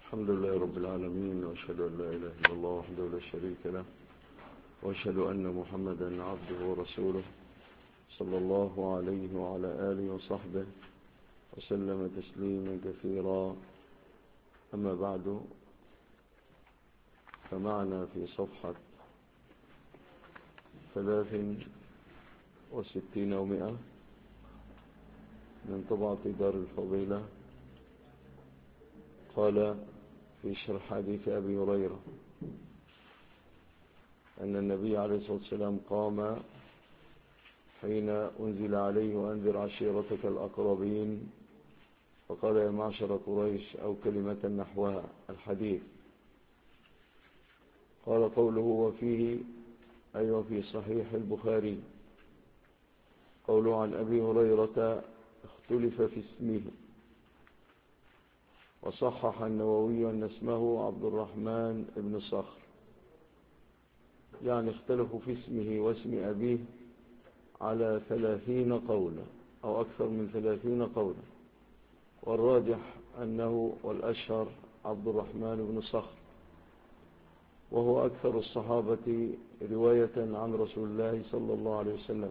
الحمد لله رب العالمين، وأشهد أن لا إله إلا الله وحده لا شريك له، وأشهد أن محمدا عبده ورسوله صلى الله عليه وعلى آله وصحبه وسلم تسليما كثيرا. أما بعد، فمعنا في صفحة 63 و100 من طبعة دار الفضيلة. قال في شرح حديث أبي هريرة أن النبي عليه الصلاة والسلام قام حين أنزل عليه وأنذر عشيرتك الأقربين، فقال يا معشر قريش، أو كلمة نحوها الحديث. قال قوله وفيه أي في صحيح البخاري، قوله عن أبي هريرة اختلف في اسمه، وصحح النووي أن اسمه عبد الرحمن بن صخر، يعني اختلفوا في اسمه واسم أبيه على 30 قولا أو أكثر من 30 قولا، والراجح أنه والأشهر عبد الرحمن بن صخر، وهو أكثر الصحابة رواية عن رسول الله صلى الله عليه وسلم،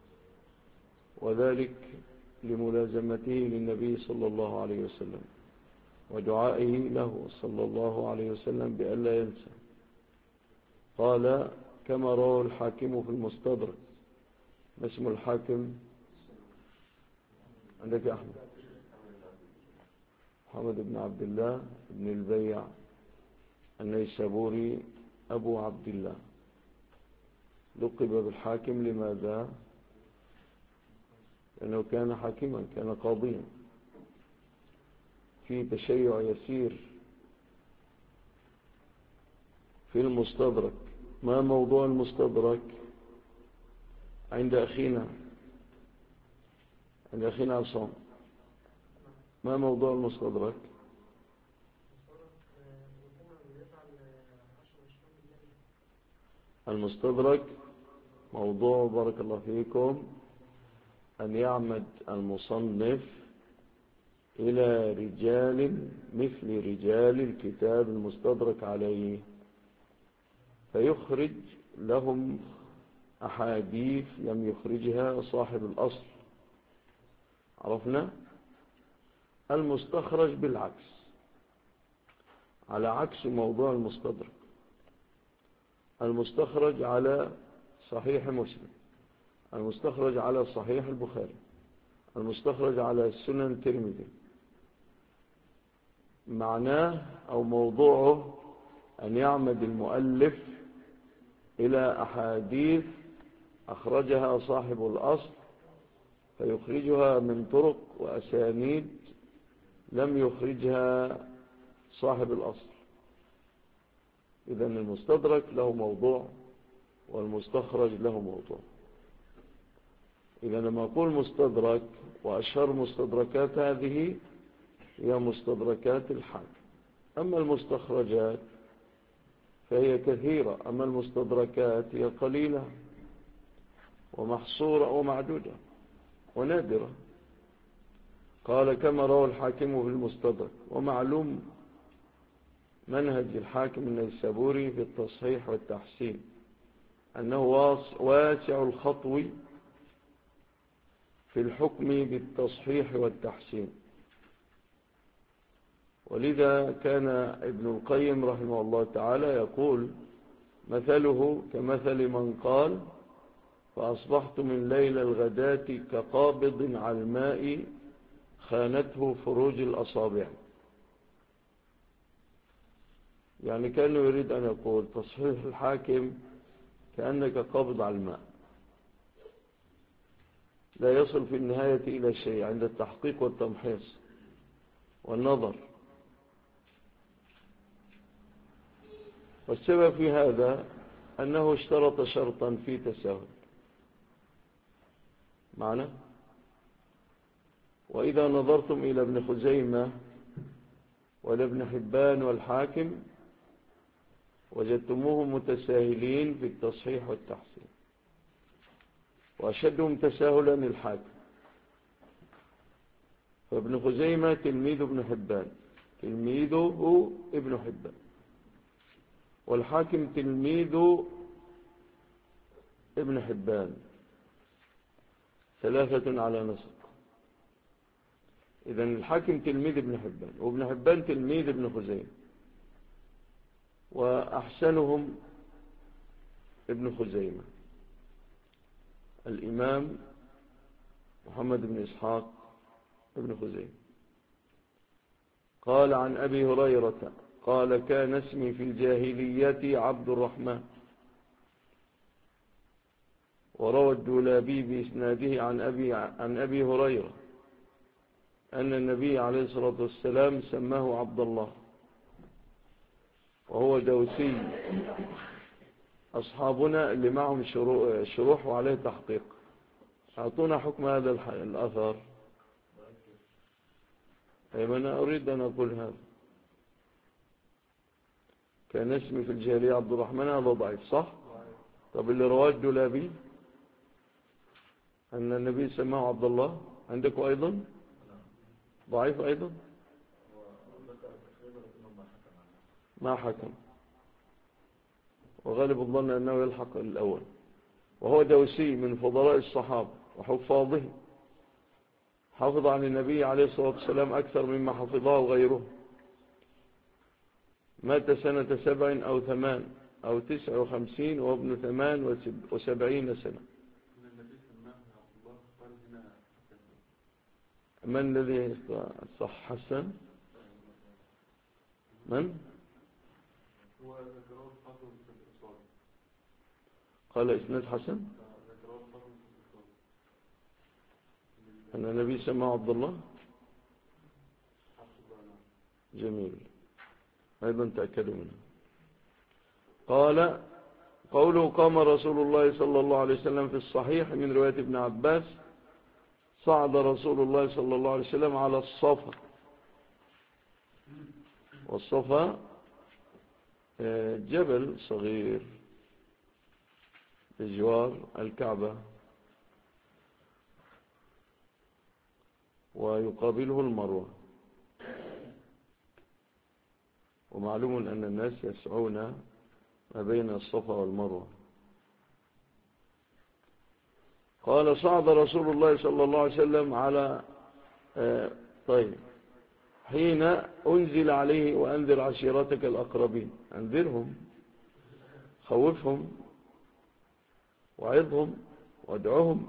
وذلك لملازمته للنبي صلى الله عليه وسلم ودعائه له صلى الله عليه وسلم بألا ينسى. قال كما روى الحاكم في المستدرك. ما اسم الحاكم عندك يا أحمد؟ محمد بن عبد الله بن البيع النيسابوري أبو عبد الله، لقب بالحاكم. لماذا؟ لأنه كان حاكما، كان قاضيا. في تشيع يسير في المستدرك. ما موضوع المستدرك عند أخينا عصام؟ ما موضوع المستدرك؟ المستدرك موضوع بارك الله فيكم أن يعمد المصنف إلى رجال مثل رجال الكتاب المستدرك عليه، فيخرج لهم أحاديث لم يخرجها صاحب الأصل. عرفنا؟ المستخرج بالعكس، على عكس موضوع المستدرك. المستخرج على صحيح مسلم، المستخرج على صحيح البخاري، المستخرج على السنن الترمذي، معناه أو موضوعه أن يعمد المؤلف إلى أحاديث أخرجها صاحب الأصل، فيخرجها من طرق وأسانيد لم يخرجها صاحب الأصل. إذن المستدرك له موضوع والمستخرج له موضوع. إذا لما أقول مستدرك، وأشهر مستدركات هذه هي مستدركات الحاكم. أما المستخرجات فهي كثيرة، أما المستدركات هي قليلة ومحصورة ومعدودة ونادرة. قال كما روى الحاكم في المستدرك. ومعلوم منهج الحاكم النيسابوري في التصحيح والتحسين أنه واسع الخطو في الحكم بالتصحيح والتحسين، ولذا كان ابن القيم رحمه الله تعالى يقول مثله كمثل من قال فأصبحت من ليل الغداة كقابض على الماء خانته فروج الأصابع. يعني كان يريد أن يقول تصحيح الحاكم كأنك قابض على الماء، لا يصل في النهاية إلى شيء عند التحقيق والتمحيص والنظر. والسبب في هذا أنه اشترط شرطا في تساهل معنا. وإذا نظرتم إلى ابن خزيمة والابن حبان والحاكم وجدتموهم متساهلين في التصحيح والتحسين، وأشدهم تساهلا الحاكم. فابن خزيمة تلميذ ابن حبان، تلميذه ابن حبان، والحاكم تلميذ ابن حبان، ثلاثة على نسق. إذن الحاكم تلميذ ابن حبان، وابن حبان تلميذ ابن خزيمة، وأحسنهم ابن خزيمة الإمام محمد بن إسحاق ابن خزيمة. قال عن أبي هريرة قال كان اسمي في الجاهلية عبد الرحمن. وروى الدولابي بإسناده عن أبي هريرة أن النبي عليه الصلاة والسلام سماه عبد الله، وهو دوسي. أصحابنا اللي معهم شروح وعليه تحقيق، أعطونا حكم هذا الأثر. أيما أنا أريد أن أقول هذا، كان اسمي في الجاهلية عبد الرحمن، هذا ضعيف صح؟ طب اللي رواه الدولابي أن النبي سماه عبد الله عندكم أيضا ضعيف أيضا، ما حكم، وغالب الظن أنه يلحق الأول. وهو دوسي من فضلاء الصحابة وحفاظه، حفظ عن النبي عليه الصلاة والسلام أكثر مما حفظه غيره. مات سنة 7 أو 8 أو 59 وابن 78 سنة. من الذي صح حسن؟ من؟ قال إسناد حسن أن النبي سماه عبد الله. جميل، أيضا تأكدوا منه. قال قوله قام رسول الله صلى الله عليه وسلم في الصحيح من رواية ابن عباس صعد رسول الله صلى الله عليه وسلم على الصفا. والصفا جبل صغير بجوار الكعبة، ويقابله المروة. ومعلوم أن الناس يسعون ما بين الصفا والمروة. قال صعد رسول الله صلى الله عليه وسلم على طيب حين أنزل عليه وأنذر عشيرتك الأقربين. أنذرهم، خوفهم، وعظهم، وادعهم.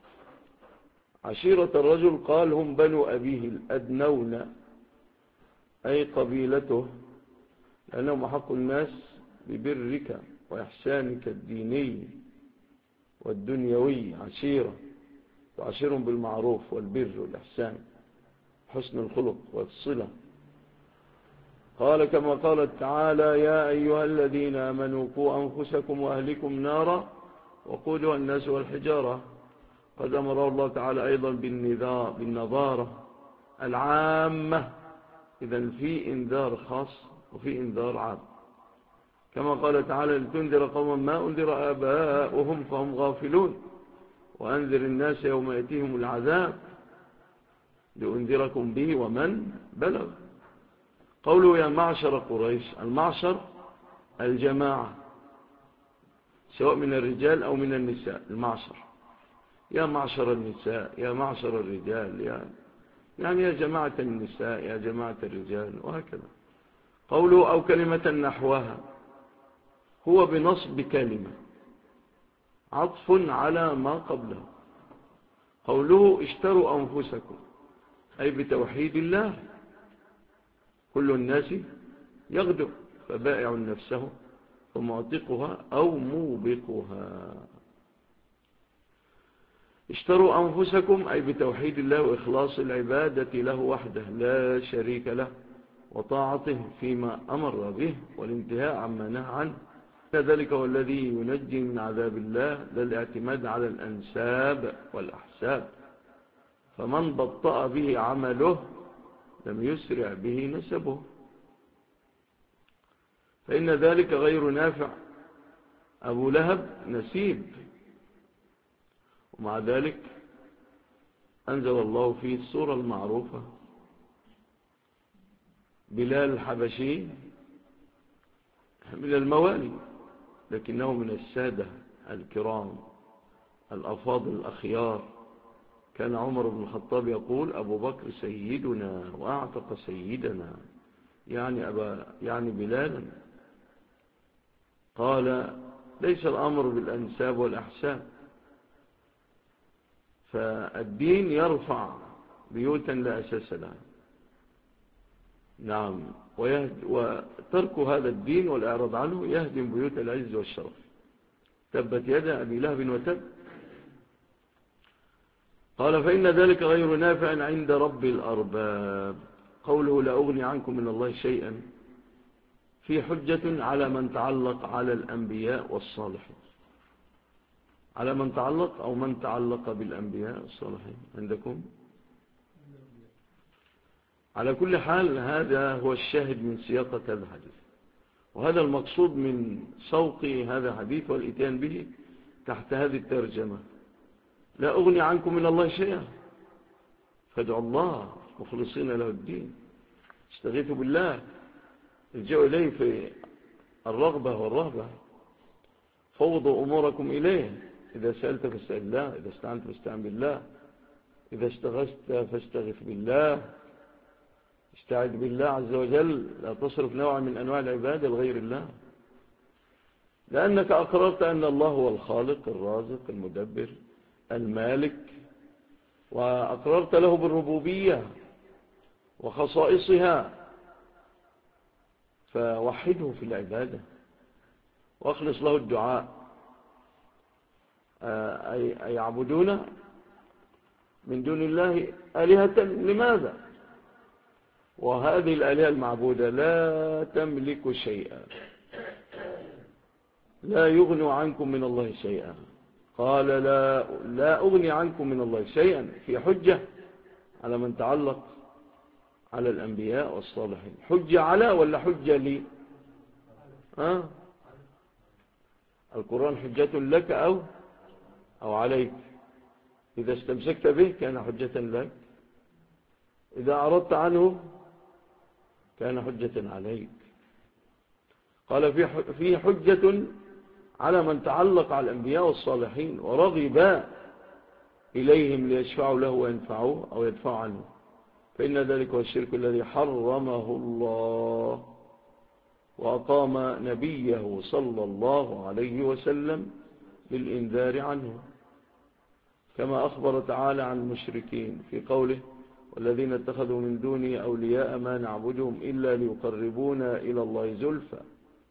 عشيرة الرجل قال هم بنو أبيه الأدنون، أي قبيلته، لأنهم أحق الناس ببرك وإحسانك الديني والدنيوي. عشيرة تعشرهم بالمعروف والبر والإحسان، حسن الخلق والصلة. قال كما قال تعالى يا أيها الذين آمنوا قوا أنفسكم وأهلكم نارا وقودها الناس والحجارة. قد أمر الله تعالى أيضا بالنظارة العامة، إذن في إنذار خاص وفي إنذار عام. كما قال تعالى لتنذر قوما ما أنذر آباؤهم فهم غافلون وأنذر الناس يوم يأتيهم العذاب لأنذركم به ومن بلغ. قوله يا معشر قريش، المعشر الجماعة سواء من الرجال أو من النساء. المعشر يا معشر النساء، يا معشر الرجال، يعني يا جماعة النساء، يا جماعة الرجال، وهكذا. قوله أو كلمة نحوها هو بنصب كلمة عطف على ما قبله. قوله اشتروا أنفسكم أي بتوحيد الله. كل الناس يغدو فبائع نفسه فمعتقها أو موبقها. اشتروا أنفسكم أي بتوحيد الله وإخلاص العبادة له وحده لا شريك له، وطاعته فيما أمر به والانتهاء عما نهى عنه. ذلك هو الذي ينجي من عذاب الله، لا الاعتماد على الأنساب والأحساب. فمن بطأ به عمله لم يسرع به نسبه، فإن ذلك غير نافع. أبو لهب نسيب، ومع ذلك أنزل الله فيه السورة المعروفة بلال الحبشي من الموالي، لكنه من السادة الكرام الأفاضل الأخيار. كان عمر بن الخطاب يقول: أبو بكر سيدنا وأعتق سيدنا، يعني بلالا. قال: ليس الأمر بالأنساب والأحساب، فالدين يرفع بيوتا لا أساس لها. نعم، وترك هذا الدين والإعراض عنه يهدم بيوت العز والشرف. تبت يد أبي لهب وتب. قال: فإن ذلك غير نافع عند رب الأرباب. قوله: لا أغني عنكم من الله شيئا، في حجة على من تعلق على الأنبياء والصالحين. على من تعلق أو من تعلق بالأنبياء والصالحين عندكم؟ على كل حال هذا هو الشاهد من سياقة هذا الحديث، وهذا المقصود من سوق هذا الحديث والإتيان به تحت هذه الترجمة: لا أغني عنكم من الله شيئا، فادعوا الله مخلصين له الدين، استغيثوا بالله، ارجعوا إليه في الرغبة والرهبة، فوضوا أموركم إليه. إذا سألت فاسأل الله، إذا استعنت فاستعن بالله، إذا استغثت فاستغث بالله، استعذ بالله عز وجل. لا تصرف نوع من أنواع العبادة لغير الله، لأنك أقررت أن الله هو الخالق الرازق المدبر المالك، وأقررت له بالربوبية وخصائصها، فوحده في العبادة واخلص له الدعاء. أي يعبدون من دون الله آلهة، لماذا؟ وهذه الآلهة المعبودة لا تملك شيئا، لا يغني عنكم من الله شيئا. قال: لا أغني عنكم من الله شيئا، في حجة على من تعلق على الأنبياء والصالحين. حجة على ولا حجة لي؟ القرآن حجة لك أو عليك. إذا استمسكت به كان حجة لك، إذا أعرضت عنه كان حجة عليك. قال: في حجة على من تعلق على الأنبياء والصالحين ورغب إليهم ليشفعوا له وينفعوه أو يدفعوا عنه، فإن ذلك هو الشرك الذي حرمه الله، وأقام نبيه صلى الله عليه وسلم بالإنذار عنه، كما أخبر تعالى عن المشركين في قوله: والذين اتخذوا من دونه أولياء ما نعبدهم إلا ليقربونا إلى الله زلفى.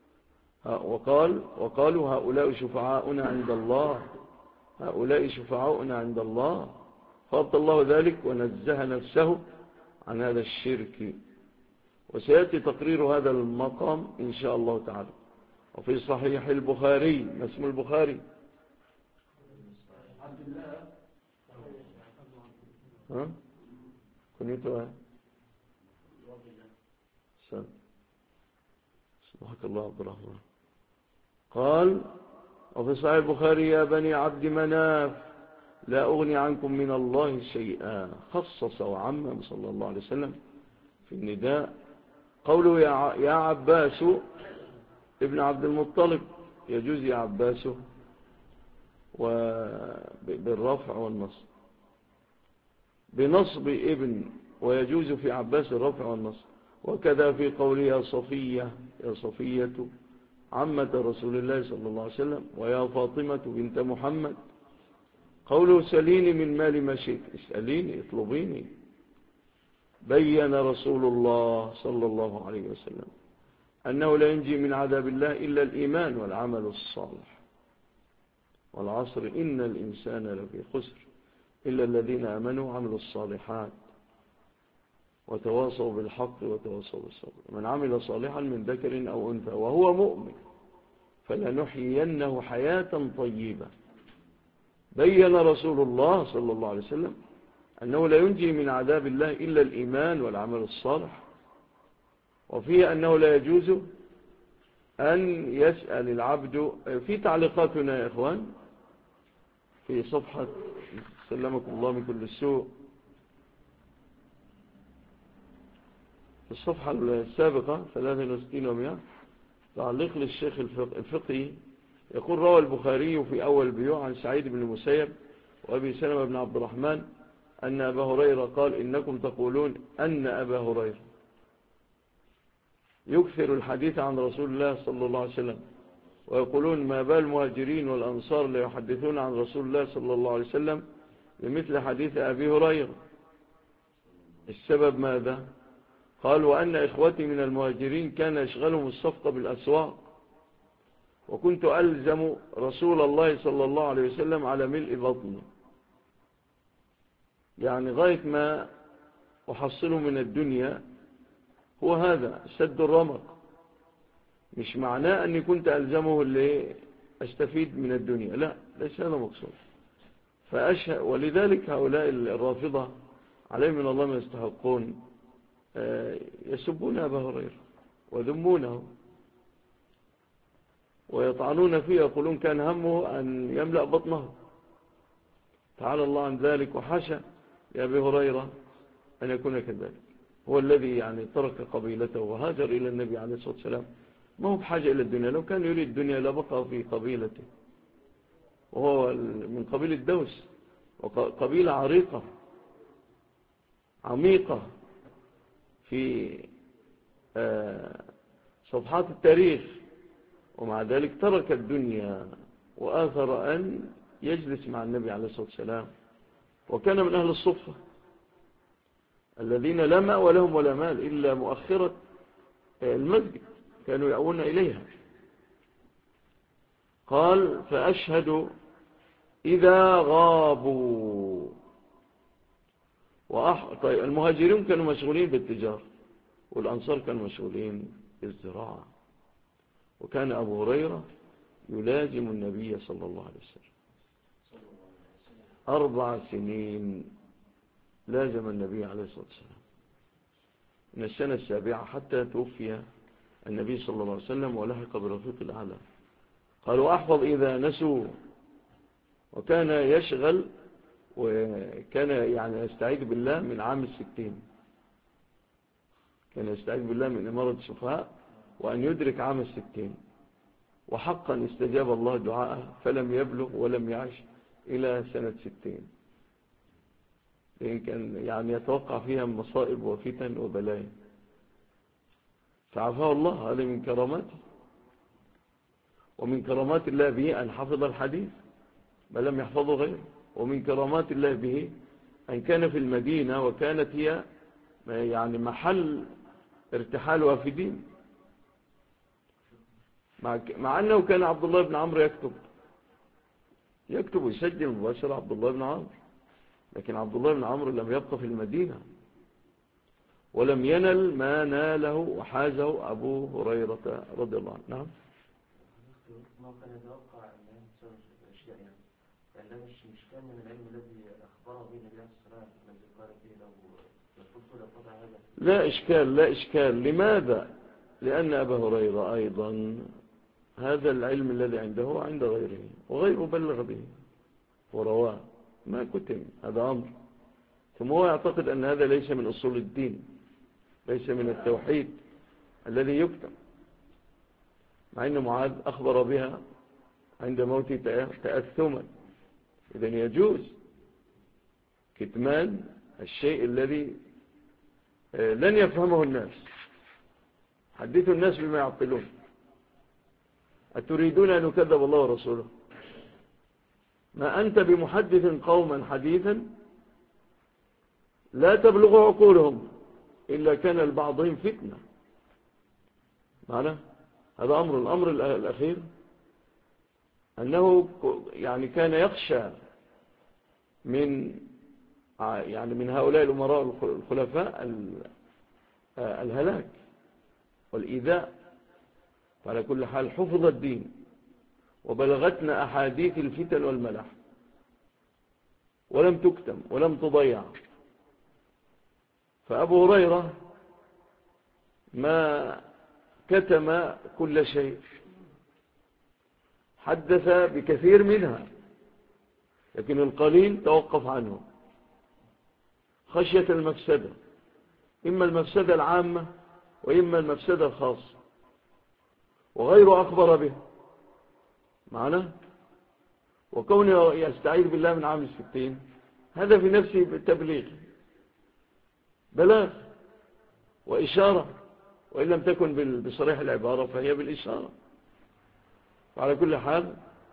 وقالوا: هؤلاء شفعاؤنا عند الله، هؤلاء شفعاؤنا عند الله. فأبطل الله ذلك ونزه نفسه عن هذا الشرك، وسيأتي تقرير هذا المقام إن شاء الله تعالى. وفي صحيح البخاري، ما اسم البخاري؟ عبد الله. كنيته سبحانك الله عبد الرحمن. قال: وفي صحيح البخاري: يا بني عبد مناف لا أغني عنكم من الله شيئا. خصص وعمم صلى الله عليه وسلم في النداء. قوله يا عباس ابن عبد المطلب، يجوز يا عباس بالرفع والنصب، بنصب ابن، ويجوز في عباس الرفع والنصب. وكذا في قوله يا صفية عمة رسول الله صلى الله عليه وسلم، ويا فاطمة بنت محمد. قوله سليني من مال ما شئت، اسأليني اطلبيني. بين رسول الله صلى الله عليه وسلم أنه لا ينجي من عذاب الله إلا الإيمان والعمل الصالح. والعصر إن الإنسان لفي خسر إلا الذين آمنوا وعملوا الصالحات وتواصوا بالحق وتواصوا بالصبر. من عمل صالحا من ذكر أو أنثى وهو مؤمن فلنحيينه حياة طيبة. بين رسول الله صلى الله عليه وسلم أنه لا ينجي من عذاب الله إلا الإيمان والعمل الصالح. وفيه أنه لا يجوز أن يسأل العبد. في تعليقاتنا يا إخوان في صفحة سلمكم الله من كل السوء في الصفحة السابقة 63 و100 تعليق للشيخ الفقهي يقول: روى البخاري في أول بيوع عن سعيد بن المسيب وأبي سلمة بن عبد الرحمن أن أبا هريرة قال: إنكم تقولون أن أبا هريرة يكثر الحديث عن رسول الله صلى الله عليه وسلم، ويقولون: ما بال المهاجرين والأنصار لا يحدثون عن رسول الله صلى الله عليه وسلم بمثل حديث أبي هريرة. السبب ماذا؟ قال: وأن إخوتي من المهاجرين كان يشغلهم الصفقة بالأسواق، وكنت ألزم رسول الله صلى الله عليه وسلم على ملء بطني، يعني غاية ما أحصله من الدنيا هو هذا سد الرمق، مش معناه أني كنت ألزمه اللي أستفيد من الدنيا، لا، ليس هذا مقصود. ولذلك هؤلاء الرافضة عليهم من الله ما يستحقون، يسبون أبا هريرة وذمونه ويطعنون فيه، يقولون كان همه أن يملأ بطنه. تعالى الله عن ذلك، وحاشا لأبي هريرة أن يكون كذلك. هو الذي يعني ترك قبيلته وهاجر إلى النبي عليه الصلاة والسلام، ما هو بحاجة إلى الدنيا. لو كان يريد الدنيا لبقى في قبيلته، وهو من قبيلة دوس، وقبيلة عريقة عميقة في صفحات التاريخ، ومع ذلك ترك الدنيا وآثر أن يجلس مع النبي عليه الصلاة والسلام، وكان من أهل الصفة الذين لا ماء لهم ولا مال إلا مؤخرة المسجد كانوا يأوون إليها. قال: فأشهد إذا غابوا. طيب، المهاجرين كانوا مشغولين بالتجارة، والأنصار كانوا مشغولين بالزراعة، وكان أبو هريرة يلازم النبي صلى الله عليه وسلم 4 سنين، لازم النبي عليه الصلاة والسلام من السنة 7 حتى توفي النبي صلى الله عليه وسلم ولحق برفيق الأعلى. قالوا: أحفظ إذا نسوا. وكان يشغل، وكان يعني يستعيذ بالله من عام 60، كان يستعيذ بالله من إمارة السفهاء وأن يدرك عام 60، وحقا استجاب الله دعاءه فلم يبلغ ولم يعش إلى سنة 60، لأن كان يعني يتوقع فيها مصائب وفتن وبلايا، فعفاه الله. هذا من كراماته، ومن كرامات الله به أن حفظ الحديث ما لم يحفظه غيره، ومن كرامات الله به أن كان في المدينة وكانت هي يعني محل ارتحال وافدين، مع أنه كان عبد الله بن عمرو يكتب ويسجل مباشرة عبد الله بن عمرو، لكن عبد الله بن عمرو لم يبقى في المدينة ولم ينل ما ناله وحازه أبو هريرة رضي الله عنه. نعم. ما كان يتوقع أن يحصل الأشياء، يعني مش كان من العلم الذي أخبره به النبي عليه الصلاة والسلام الذي قال فيه لو يفضل قطع هذا. لا إشكال. لماذا؟ لأن أبا هريرة أيضا هذا العلم الذي عنده عند غيره، وغيره بلغ به ورواه، ما كتم. هذا أمر. ثم هو يعتقد أن هذا ليس من أصول الدين، ليس من التوحيد الذي يكتم، مع أن معاذ أخبر بها عند موته تأثما. إذن يجوز كتمان الشيء الذي لن يفهمه الناس. حدثوا الناس بما يعقلون. أتريدون أن يكذب الله ورسوله؟ ما أنت بمحدث قوما حديثا لا تبلغ عقولهم إلا كان لبعضهم فتنة. معنى هذا الأمر الأخير أنه يعني كان يخشى من هؤلاء الأمراء الخلفاء الهلاك والإيذاء. فعلى كل حال حفظ الدين، وبلغتنا أحاديث الفتن والملح ولم تكتم ولم تضيع. فأبو هريرة ما كتم كل شيء، حدث بكثير منها، لكن القليل توقف عنه خشية المفسدة، إما المفسدة العامة وإما المفسدة الخاصة، وغيره أخبر به معنا. وكونه يستعيذ بالله من عام الستين هذا في نفسه بالتبليغ، بلاغ وإشارة، وإن لم تكن بصريح العبارة فهي بالإشارة. وعلى كل حال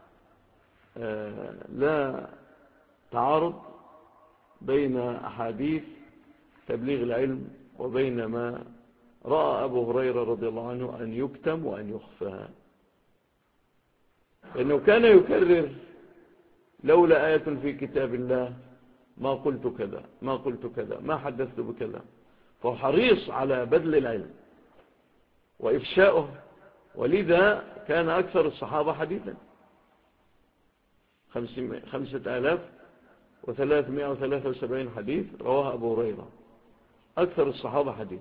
لا تعارض بين أحاديث تبليغ العلم وبين ما رأى أبو هريرة رضي الله عنه أن يكتم وأن يخفى، لأنه كان يكرر لولا آية في كتاب الله ما قلت كذا ما قلت كذا ما حدثت بكذا. فهو حريص على بذل العلم وإفشاؤه، ولذا كان أكثر الصحابة حديثا 5373 حديث رواه أبو هريرة، أكثر الصحابة حديث.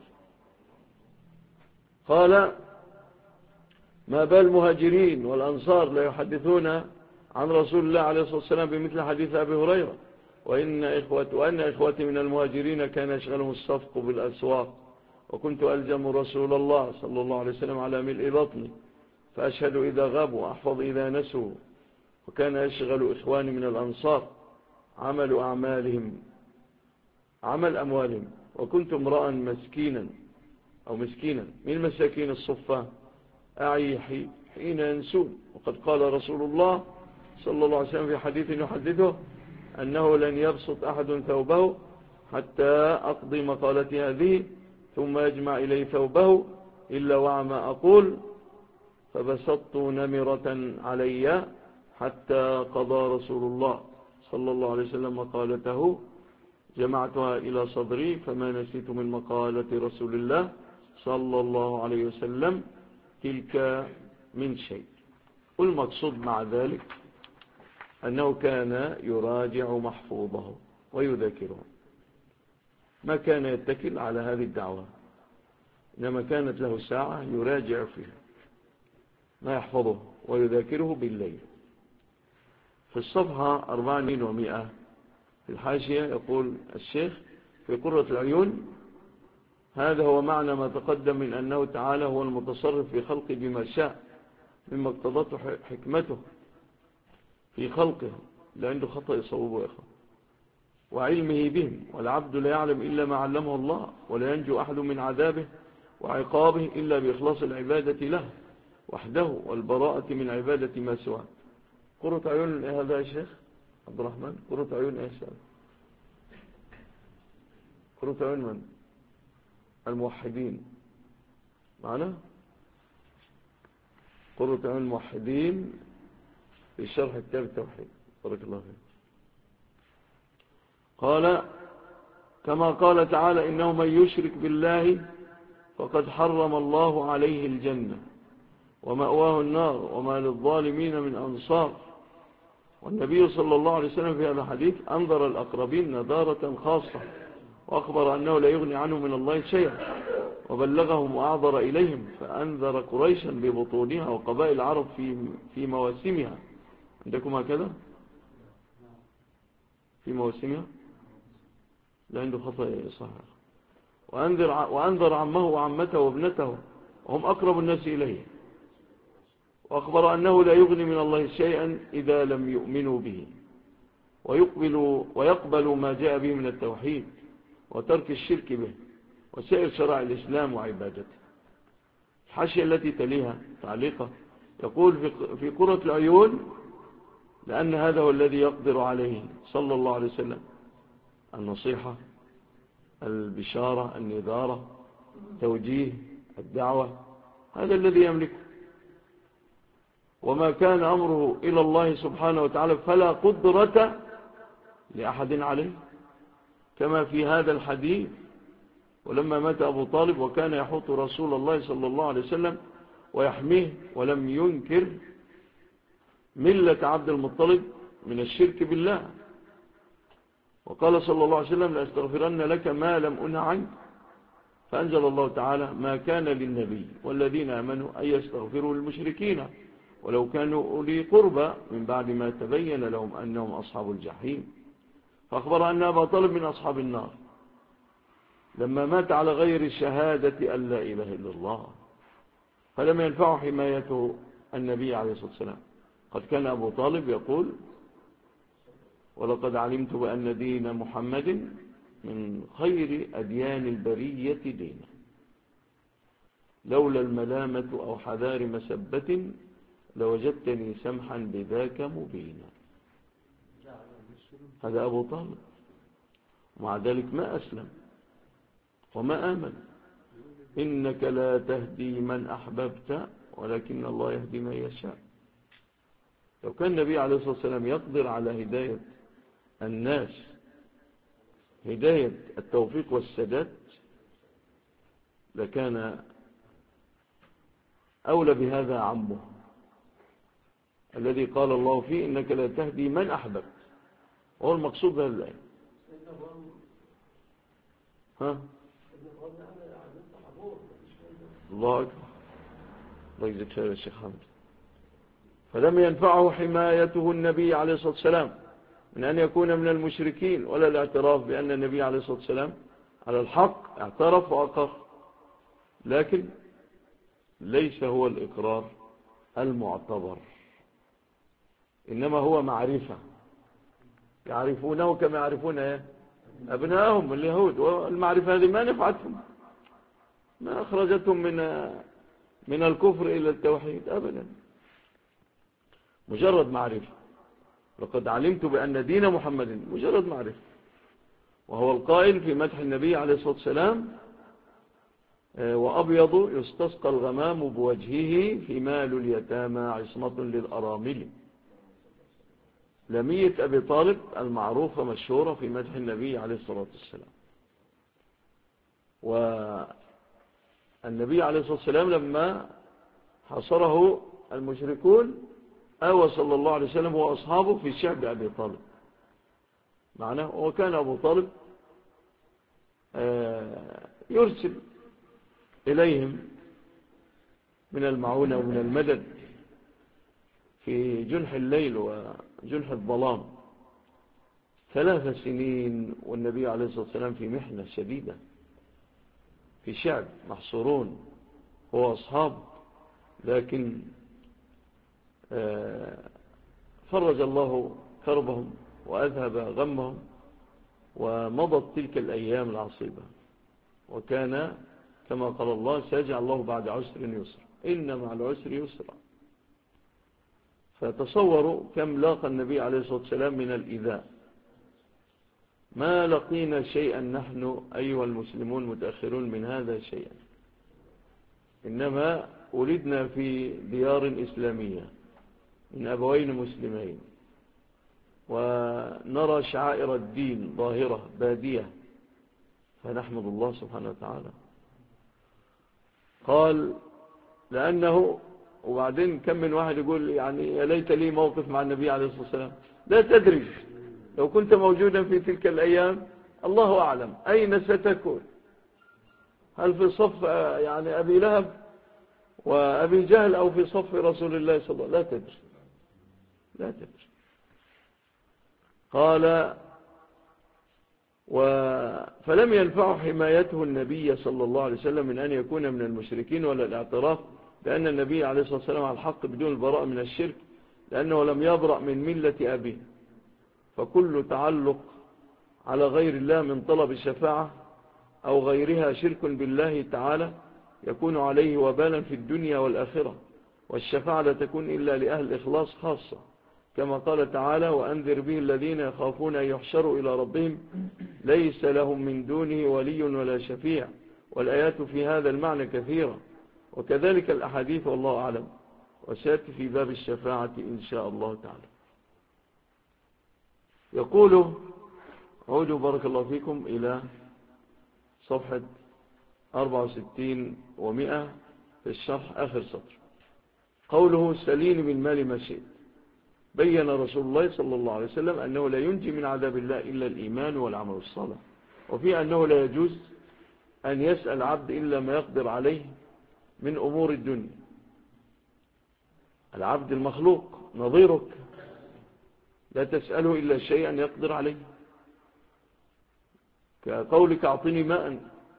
قال ما بال المهاجرين والأنصار لا يحدثون عن رسول الله عليه الصلاة والسلام بمثل حديث أبي هريرة، وأن إخوتي من المهاجرين كان يشغلهم الصفق بالأسواق، وكنت ألزم رسول الله صلى الله عليه وسلم على ملء بطني، فأشهد إذا غابوا أحفظ إذا نسوا. وكان يشغل إخواني من الأنصار عمل أموالهم، وكنت امرأ مسكينا من مساكين الصفة أعي حين ينسون. وقد قال رسول الله صلى الله عليه وسلم في حديث يحدثه أنه لن يبسط أحد ثوبه حتى أقضي مقالتي هذه ثم يجمع إليه ثوبه إلا وعما أقول، فبسطت نمرة علي حتى قضى رسول الله صلى الله عليه وسلم مقالته، جمعتها إلى صدري فما نسيت من مقالة رسول الله صلى الله عليه وسلم تلك من شيء. والمقصود مع ذلك أنه كان يراجع محفوظه ويذاكره، ما كان يتكل على هذه الدعوة، إنما كانت له ساعة يراجع فيها ما يحفظه ويذاكره بالليل. في الصفحة 400 في الحاشية يقول الشيخ في قرة العيون: هذا هو معنى ما تقدم من أنه تعالى هو المتصرف في خلقه بما شاء مما اقتضته حكمته في خلقه، لا عنده خطأ يصوبه يا أخوة، وعلمه بهم، والعبد لا يعلم إلا ما علمه الله، ولا ينجو أحد من عذابه وعقابه إلا بإخلاص العبادة له وحده والبراءة من عبادة ما سواه. قرة عيون هذا يا شيخ عبد الرحمن، قرة عيون ايش هذا؟ قرة عيون من؟ الموحدين معنا؟ قرة عيون الموحدين في شرح كتاب التوحيد، بارك الله فيك. قال كما قال تعالى: إنه من يشرك بالله فقد حرم الله عليه الجنة ومأواه النار وما للظالمين من أنصار. والنبي صلى الله عليه وسلم في هذا الحديث أنذر الأقربين نذارة خاصة، وأخبر أنه لا يغني عنه من الله شيئا، وبلغهم وأعذر إليهم، فأنذر قريشا ببطونها وقبائل العرب في مواسمها. عندكم هكذا في مواسمها؟ لا عنده خطأ صحيح. وأنذر عمه وعمته وابنته وهم أقرب الناس إليه، وأخبر أنه لا يغني من الله شيئا إذا لم يؤمنوا به ويقبل ما جاء به من التوحيد وترك الشرك به وسائر شرائع الإسلام وعبادته. الحاشية التي تليها تعليقة يقول في قرة العيون: لأن هذا هو الذي يقدر عليه صلى الله عليه وسلم النصيحة، البشارة، النذارة، توجيه، الدعوة، هذا الذي يملكه، وما كان أمره إلى الله سبحانه وتعالى فلا قدرة لأحد عليه، كما في هذا الحديث: ولما مات أبو طالب وكان يحوط رسول الله صلى الله عليه وسلم ويحميه ولم ينكر ملة عبد المطلب من الشرك بالله، وقال صلى الله عليه وسلم: لأستغفرن لك ما لم أنه عنك، فأنزل الله تعالى: ما كان للنبي والذين آمنوا أن يستغفروا للمشركين ولو كانوا أولي قربى من بعد ما تبين لهم أنهم أصحاب الجحيم، فأخبر أن أبا طالب من أصحاب النار. لما مات على غير شهادة أن لا إله إلا الله، فلم ينفع حمايته النبي عليه الصلاة والسلام. قد كان أبو طالب يقول: ولقد علمت بأن دين محمد من خير أديان البرية دينا، لولا الملامة أو حذار مسبة لوجدتني سمحا بذاك مبينا. هذا أبو طالب، ومع ذلك ما أسلم وما آمن. إنك لا تهدي من أحببت ولكن الله يهدي من يشاء. لو كان النبي عليه الصلاة والسلام يقدر على هداية الناس، هداية التوفيق والسداد، لكان أولى بهذا عمه الذي قال الله فيه: إنك لا تهدي من أحببت. وهو المقصود هذا الآية. ها؟ الله أكبر، الله يجزيك خير يا شيخ حمد. فلم ينفعه حمايته النبي عليه الصلاة والسلام من أن يكون من المشركين، ولا الاعتراف بأن النبي عليه الصلاة والسلام على الحق، اعترف وأقر، لكن ليس هو الإقرار المعتبر، إنما هو معرفة يعرفونه كما يعرفون أبنائهم اليهود. والمعرفة هذه ما نفعتهم، ما أخرجتهم من الكفر إلى التوحيد أبدا، مجرد معرفة. لقد علمت بأن دين محمد، مجرد معرفة. وهو القائل في مدح النبي عليه الصلاة والسلام: وأبيض يستسقى الغمام بوجهه حمال اليتامى عصمة للأرامل. لمية أبي طالب المعروفة مشهورة في مدح النبي عليه الصلاة والسلام. والنبي عليه الصلاة والسلام لما حصره المشركون آوى صلى الله عليه وسلم وأصحابه في شعب أبي طالب معناه. وكان أبو طالب يرسل إليهم من المعونة ومن المدد في جنح الليل وجنح الظلام 3 سنين، والنبي عليه الصلاة والسلام في محنة شديدة في شعب محصورون هو أصحاب، لكن فرج الله كربهم وأذهب غمهم، ومضت تلك الأيام العصيبة. وكان كما قال الله: سيجعل الله بعد عسر يسر، إن مع العسر يسرا. فتصوروا كم لاقى النبي عليه الصلاة والسلام من الإيذاء. ما لقينا شيئا نحن أيها المسلمون متأخرون من هذا شيئا، إنما ولدنا في ديار إسلامية من أبوين مسلمين، ونرى شعائر الدين ظاهرة بادية، فنحمد الله سبحانه وتعالى. قال لأنه، وبعدين كم من واحد يقول يعني يا ليت لي موقف مع النبي عليه الصلاة والسلام. لا تدري، لو كنت موجودا في تلك الأيام الله أعلم أين ستكون، هل في صف يعني أبي لهب وأبي جهل أو في صف رسول الله صلى الله عليه وسلم. لا تدري، لا تدري. قال فلم ينفع حمايته النبي صلى الله عليه وسلم من أن يكون من المشركين، ولا الاعتراف بأن النبي عليه الصلاة والسلام على الحق بدون البراء من الشرك، لأنه لم يبرأ من ملة أبيه. فكل تعلق على غير الله من طلب الشفاعة أو غيرها شرك بالله تعالى يكون عليه وبالا في الدنيا والآخرة، والشفاعة لا تكون إلا لأهل الإخلاص خاصة، كما قال تعالى: وأنذر به الذين يخافون أن يحشروا إلى ربهم ليس لهم من دونه ولي ولا شفيع. والآيات في هذا المعنى كثيرة، وكذلك الأحاديث، والله أعلم. وسيأتي في باب الشفاعة إن شاء الله تعالى. يقول: عودوا بارك الله فيكم إلى صفحة 64 و100 في الشرح آخر سطر. قوله: سليني من مال ما شئت. بين رسول الله صلى الله عليه وسلم أنه لا ينجي من عذاب الله إلا الإيمان والعمل الصالح، وفي أنه لا يجوز أن يسأل عبد إلا ما يقدر عليه من أمور الدنيا. العبد المخلوق نظيرك، لا تسأله إلا شيئا يقدر عليه، كقولك أعطني ماء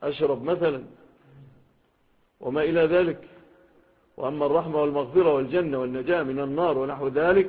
أشرب مثلا وما إلى ذلك. وأما الرحمة والمغفرة والجنة والنجاة من النار ونحو ذلك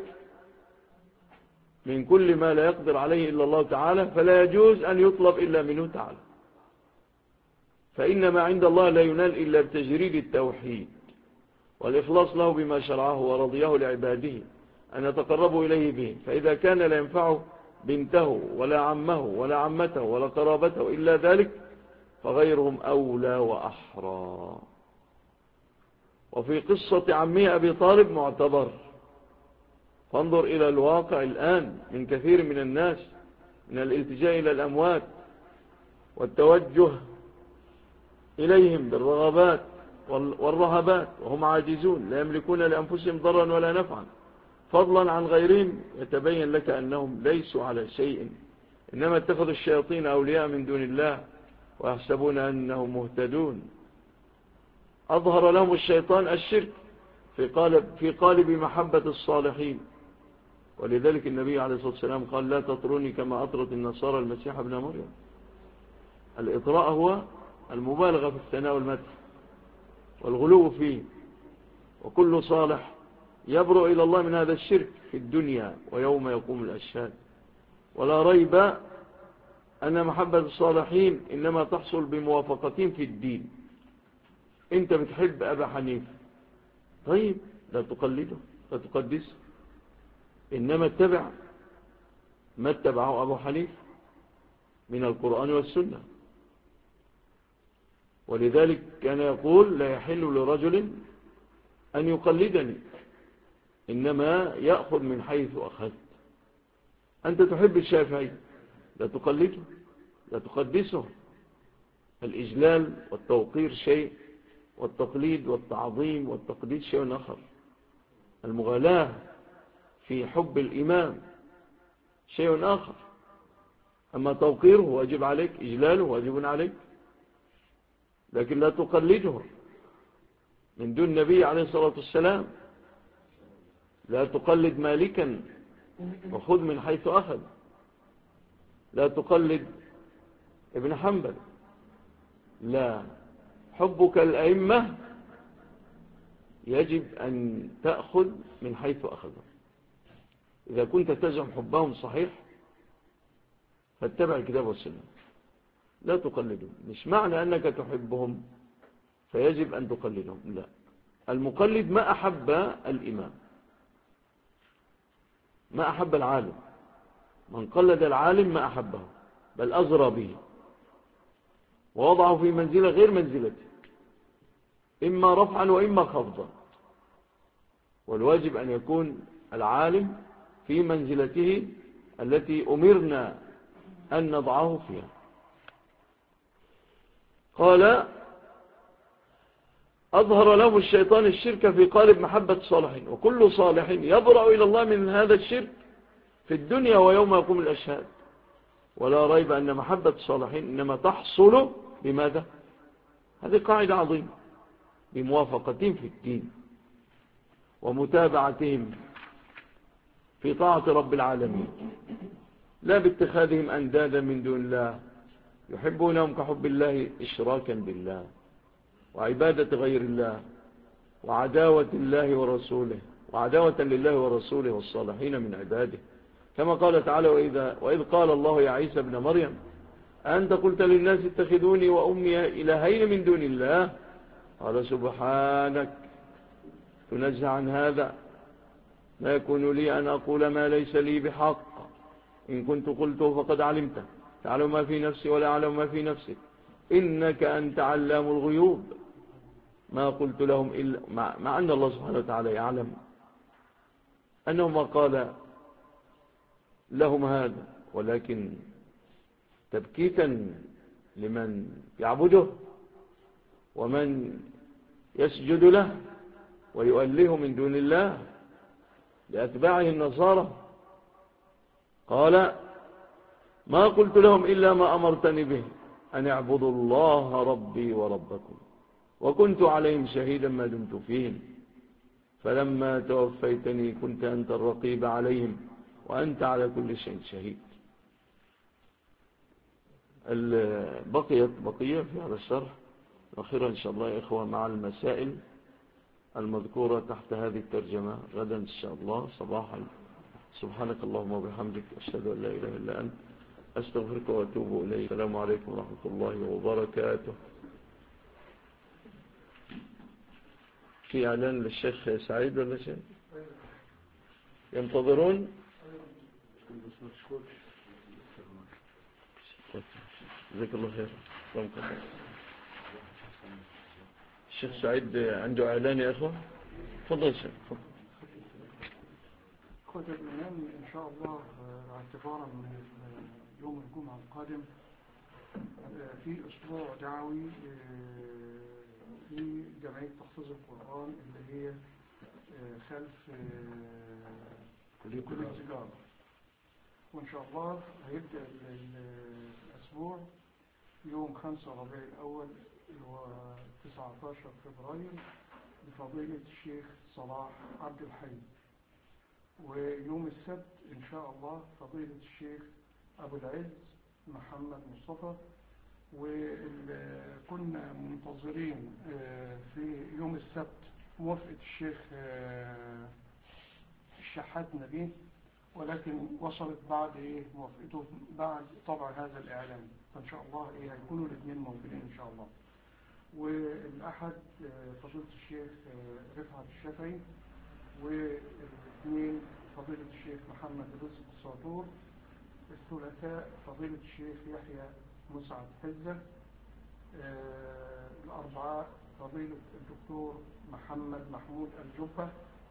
من كل ما لا يقدر عليه إلا الله تعالى فلا يجوز أن يطلب إلا منه تعالى. فإن ما عند الله لا ينال إلا بتجريد التوحيد والإخلاص له بما شرعه ورضيه لعباده أن يتقربوا إليه به. فإذا كان لا ينفعه بنته ولا عمه ولا عمته ولا قرابته إلا ذلك فغيرهم أولى وأحرى. وفي قصة عمه أبي طالب معتبر. فانظر إلى الواقع الآن من كثير من الناس من الالتجاء إلى الأموات والتوجه إليهم بالرغبات والرهبات وهم عاجزون لا يملكون لأنفسهم ضرا ولا نفعا، فضلا عن غيرهم. يتبين لك أنهم ليسوا على شيء، إنما اتخذوا الشياطين أولياء من دون الله ويحسبون أنهم مهتدون. أظهر لهم الشيطان الشرك في قالب محبة الصالحين. ولذلك النبي عليه الصلاة والسلام قال لا تطروني كما أطرت النصارى المسيح ابن مريم. الإطراء هو المبالغة في الثناء والمدح والغلو فيه. وكل صالح يبرأ إلى الله من هذا الشرك في الدنيا ويوم يقوم الأشهاد. ولا ريب أن محبة الصالحين إنما تحصل بموافقتهم في الدين. أنت بتحب أبا حنيفة، طيب لا تقلده لا تقدسه، إنما اتبع ما اتبعه أبو حنيفة من القرآن والسنة. ولذلك كان يقول لا يحل لرجل أن يقلدني، إنما يأخذ من حيث أخذت. أنت تحب الشافعي لا تقلده لا تقدسه. الإجلال والتوقير شيء، والتقليد والتعظيم والتقديس شيء آخر. المغالاة في حب الإمام شيء آخر. أما توقيره واجب عليك، إجلاله واجب عليك، لكن لا تقلده من دون النبي عليه الصلاة والسلام. لا تقلد مالكا وخذ من حيث أخذ. لا تقلد ابن حنبل. لا، حبك الأئمة يجب أن تأخذ من حيث أخذ. إذا كنت تزعم حبهم صحيح فاتبع الكتاب والسنة، لا تقلدهم. مش معنى أنك تحبهم فيجب أن تقلدهم، لا. المقلد ما أحب الإمام، ما أحب العالم. من قلد العالم ما أحبه بل أزرى به ووضعه في منزلة غير منزلته، إما رفعا وإما خفضا. والواجب أن يكون العالم في منزلته التي أمرنا أن نضعه فيها. قال أظهر لهم الشيطان الشرك في قالب محبة الصالحين، وكل صالح يبرأ إلى الله من هذا الشرك في الدنيا ويوم يقوم الأشهاد. ولا ريب أن محبة الصالحين إنما تحصل بماذا؟ هذه قاعدة عظيمة، بموافقتهم في الدين ومتابعتهم في طاعة رب العالمين، لا باتخاذهم أندادا من دون الله يحبونهم كحب الله إشراكا بالله وعبادة غير الله وعداوة الله ورسوله، وعداوة لله ورسوله والصالحين من عباده. كما قال تعالى وإذ قال الله يا عيسى ابن مريم أنت قلت للناس اتخذوني وأمي إلهين من دون الله، قال سبحانك تنزه عن هذا، ما يكون لي أن أقول ما ليس لي بحق، إن كنت قلته فقد علمته، تعلم ما في نفسي ولا أعلم ما في نفسك، إنك أنت علام الغيوب. ما قلت لهم إلا مع أن الله سبحانه وتعالى يعلم أنه ما قال لهم هذا، ولكن تبكيتا لمن يعبده ومن يسجد له ويؤله من دون الله لأتباعه النصارى. قال ما قلت لهم إلا ما أمرتني به أن اعبدوا الله ربي وربكم وكنت عليهم شهيدا ما دمت فيهم فلما توفيتني كنت أنت الرقيب عليهم وأنت على كل شيء شهيد. بقيت بقية في هذا الشرح الأخيرة إن شاء الله يا إخوة مع المسائل المذكورة تحت هذه الترجمة غدا إن شاء الله صباحا. سبحانك اللهم وبحمدك أشهد أن لا إله إلا أنت أستغفرك وأتوب إليك. السلام عليكم ورحمة الله وبركاته. في إعلان للشيخ سعيد ولا شيء ينتظرون؟ جزاك الله خير. الشيخ سعيد عنده إعلان يا أخوة. تفضل شيخ. خذ الإمام إن شاء الله اعتبارا من يوم الجمعة القادم في أسبوع دعوي في جمعية تحفيظ القرآن اللي هي خلف كلية التجارة، وإن شاء الله هيبدأ الأسبوع يوم 5 ربيع الأول و 19 فبراير بفضيلة الشيخ صلاح عبد الحي، ويوم السبت إن شاء الله فضيلة الشيخ أبو العز محمد مصطفى. وكنا منتظرين في يوم السبت موافقة الشيخ الشحات نبيه، ولكن وصلت بعد موافقته بعد طبع هذا الإعلان، فإن شاء الله هيكونوا الاثنين موجودين إن شاء الله. والأحد فضيلة الشيخ رفعت الشافعي، والاثنين فضيلة الشيخ محمد رزق الصادور، الثلاثاء فضيلة الشيخ يحيى مسعد حزة، الأربعاء فضيلة الدكتور محمد محمود الجبة،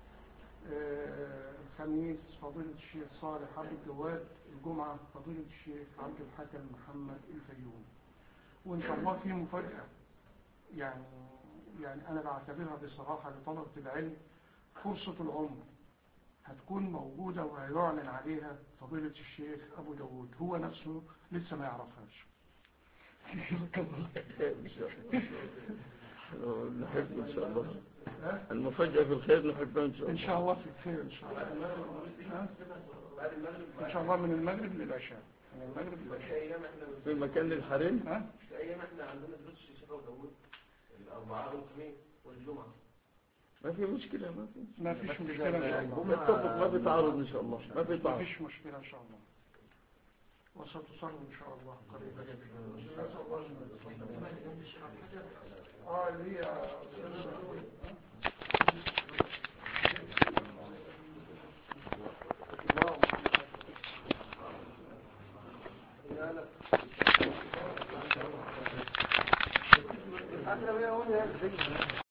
الخميس فضيلة الشيخ صالح عبد الجواد، الجمعة فضيلة الشيخ عبد الحكم محمد الفيوم. وإن شاء الله في مفاجأة، يعني أنا بعتبرها بصراحة لطلبة العلم فرصة العمر، هتكون موجودة وهيعلن عليها فضيلة الشيخ أبو داود، هو نفسه لسه ما يعرفهاش. نحب إن شاء الله المفاجأة في الخير، نحبها إن شاء الله. إن شاء الله في الخير إن شاء الله. إن شاء الله من المغرب للعشاء، من المغرب للعشاء في مكان للحريم. في أيام إحنا عندنا دروس الشيخ أبو داود الأربعاء والخميس والجمعة. ما في مشكلة، ما فيش مشكلة إن شاء الله. نتفق، ما في تعارض إن شاء الله، ما في تعارض. ما فيش مشكلة إن شاء الله، وستصلوا إن شاء الله قريبا جدا. اللي هي